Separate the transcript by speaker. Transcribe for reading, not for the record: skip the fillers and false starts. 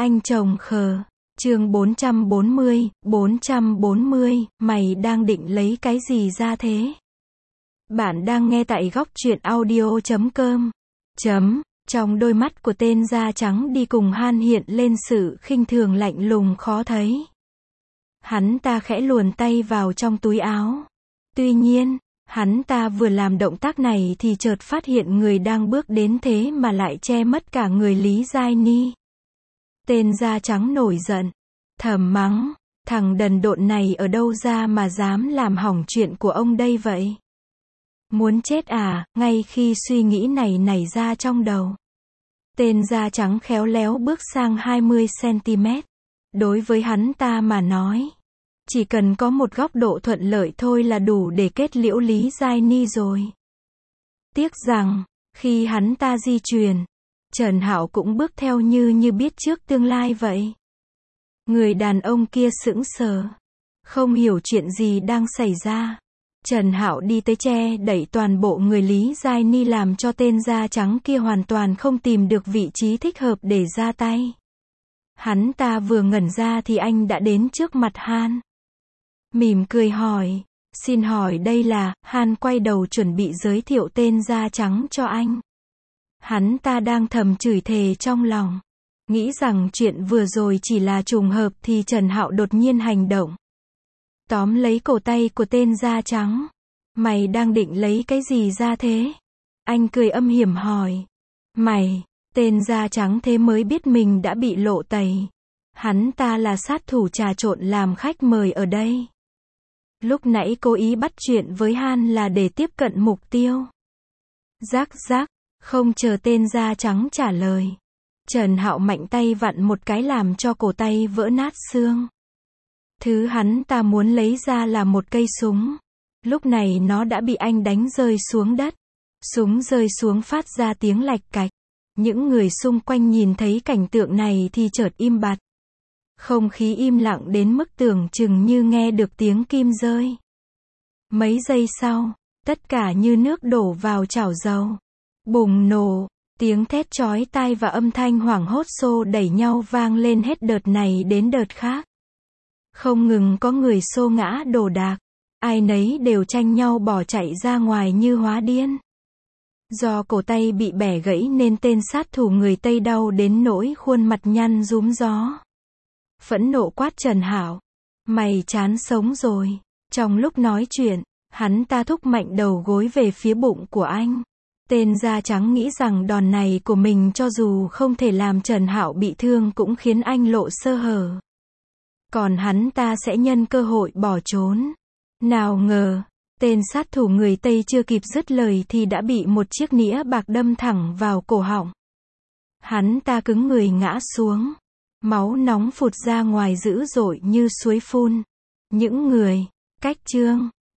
Speaker 1: Anh chồng khờ. Chương 440, mày đang định lấy cái gì ra thế? Bạn đang nghe tại góc truyện audio.com. Trong đôi mắt của tên da trắng đi cùng Han hiện lên sự khinh thường lạnh lùng khó thấy. Hắn ta khẽ luồn tay vào trong túi áo. Tuy nhiên, hắn ta vừa làm động tác này thì chợt phát hiện người đang bước đến thế mà lại che mất cả người Lý Giai Ni. Tên da trắng nổi giận, thầm mắng, thằng đần độn này ở đâu ra mà dám làm hỏng chuyện của ông đây vậy? Muốn chết à? Ngay khi suy nghĩ này nảy ra trong đầu, tên da trắng khéo léo bước sang 20cm. Đối với hắn ta mà nói, chỉ cần có một góc độ thuận lợi thôi là đủ để kết liễu Lý Giai Ni rồi. Tiếc rằng, khi hắn ta di chuyển, Trần Hạo cũng bước theo như biết trước tương lai vậy. Người đàn ông kia sững sờ, không hiểu chuyện gì đang xảy ra. Trần Hạo đi tới che đẩy toàn bộ người Lý Giai Ni làm cho tên da trắng kia hoàn toàn không tìm được vị trí thích hợp để ra tay. Hắn ta vừa ngẩn ra thì anh đã đến trước mặt Han. Mỉm cười hỏi, xin hỏi đây là... Han quay đầu chuẩn bị giới thiệu tên da trắng cho anh. Hắn ta đang thầm chửi thề trong lòng, nghĩ rằng chuyện vừa rồi chỉ là trùng hợp thì Trần Hạo đột nhiên hành động, tóm lấy cổ tay của tên da trắng. Mày đang định lấy cái gì ra thế? Anh cười âm hiểm hỏi. Mày, tên da trắng thế mới biết mình đã bị lộ tẩy. Hắn ta là sát thủ trà trộn làm khách mời ở đây. Lúc nãy cố ý bắt chuyện với Han là để tiếp cận mục tiêu. Rắc rắc, không chờ tên da trắng trả lời, Trần Hạo mạnh tay vặn một cái làm cho cổ tay vỡ nát xương. Thứ hắn ta muốn lấy ra là một cây súng. Lúc này nó đã bị anh đánh rơi xuống đất. Súng rơi xuống phát ra tiếng lạch cạch. Những người xung quanh nhìn thấy cảnh tượng này thì chợt im bặt. Không khí im lặng đến mức tưởng chừng như nghe được tiếng kim rơi. Mấy giây sau, tất cả như nước đổ vào chảo dầu. Bùng nổ, tiếng thét chói tai và âm thanh hoảng hốt xô đẩy nhau vang lên hết đợt này đến đợt khác. Không ngừng có người xô ngã đổ đạc, ai nấy đều tranh nhau bỏ chạy ra ngoài như hóa điên. Do cổ tay bị bẻ gãy nên tên sát thủ người Tây đau đến nỗi khuôn mặt nhăn rúm gió. Phẫn nộ quát Trần Hạo, mày chán sống rồi. Trong lúc nói chuyện, hắn ta thúc mạnh đầu gối về phía bụng của anh. Tên da trắng nghĩ rằng đòn này của mình cho dù không thể làm Trần Hạo bị thương cũng khiến anh lộ sơ hở. Còn hắn ta sẽ nhân cơ hội bỏ trốn. Nào ngờ, tên sát thủ người Tây chưa kịp dứt lời thì đã bị một chiếc nĩa bạc đâm thẳng vào cổ họng. Hắn ta cứng người ngã xuống. Máu nóng phụt ra ngoài dữ dội như suối phun. Những người, cách chương.